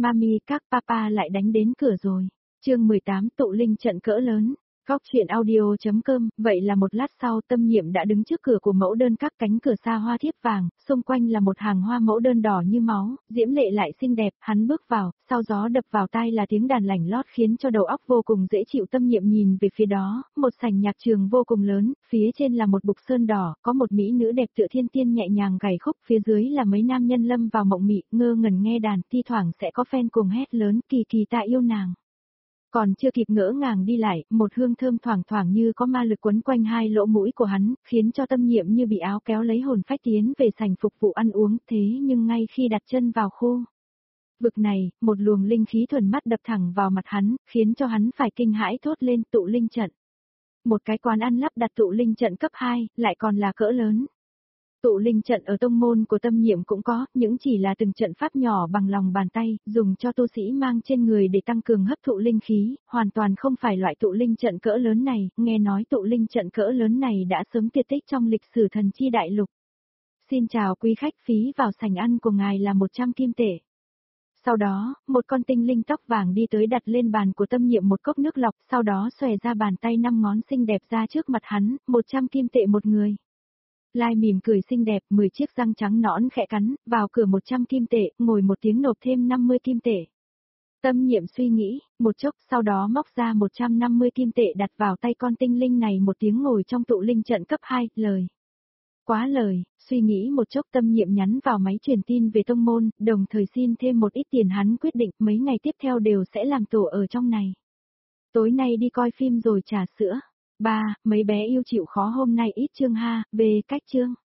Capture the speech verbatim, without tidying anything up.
Mami các papa lại đánh đến cửa rồi. Chương mười tám tụ linh trận cỡ lớn. Góc truyện audio.com, vậy là một lát sau Tâm Nhiệm đã đứng trước cửa của mẫu đơn các cánh cửa xa hoa thiếp vàng, xung quanh là một hàng hoa mẫu đơn đỏ như máu, diễm lệ lại xinh đẹp, hắn bước vào, sau gió đập vào tai là tiếng đàn lảnh lót khiến cho đầu óc vô cùng dễ chịu. Tâm Nhiệm nhìn về phía đó, một sảnh nhạc trường vô cùng lớn, phía trên là một bục sơn đỏ, có một mỹ nữ đẹp tựa thiên tiên nhẹ nhàng gảy khúc, phía dưới là mấy nam nhân lâm vào mộng mị, ngơ ngẩn nghe đàn, thi thoảng sẽ có fan cùng hét lớn kỳ kỳ ta yêu nàng. Còn chưa kịp ngỡ ngàng đi lại, một hương thơm thoảng thoảng như có ma lực quấn quanh hai lỗ mũi của hắn, khiến cho Tâm Nhiệm như bị áo kéo lấy hồn phách tiến về sảnh phục vụ ăn uống. Thế nhưng ngay khi đặt chân vào khu vực này, một luồng linh khí thuần mắt đập thẳng vào mặt hắn, khiến cho hắn phải kinh hãi thốt lên tụ linh trận. Một cái quán ăn lắp đặt tụ linh trận cấp hai, lại còn là cỡ lớn. Tụ linh trận ở tông môn của Tâm Nhiệm cũng có, những chỉ là từng trận pháp nhỏ bằng lòng bàn tay, dùng cho tu sĩ mang trên người để tăng cường hấp thụ linh khí, hoàn toàn không phải loại tụ linh trận cỡ lớn này, nghe nói tụ linh trận cỡ lớn này đã sớm tuyệt tích trong lịch sử thần chi đại lục. Xin chào quý khách, phí vào sảnh ăn của ngài là một trăm kim tệ. Sau đó, một con tinh linh tóc vàng đi tới đặt lên bàn của Tâm Nhiệm một cốc nước lọc, sau đó xòe ra bàn tay năm ngón xinh đẹp ra trước mặt hắn, một trăm kim tệ một người. Lai mỉm cười xinh đẹp, mười chiếc răng trắng nõn khẽ cắn, vào cửa một trăm kim tệ, ngồi một tiếng nộp thêm năm mươi kim tệ. Tâm Nhiệm suy nghĩ, một chốc, sau đó móc ra một trăm năm mươi kim tệ đặt vào tay con tinh linh này, một tiếng ngồi trong tụ linh trận cấp hai, lời. Quá lời, suy nghĩ một chốc Tâm Nhiệm nhắn vào máy truyền tin về tông môn, đồng thời xin thêm một ít tiền. Hắn quyết định mấy ngày tiếp theo đều sẽ làm tổ ở trong này. Tối nay đi coi phim rồi trà sữa. Ba, mấy bé yêu chịu khó hôm nay ít chương ha, về cách chương.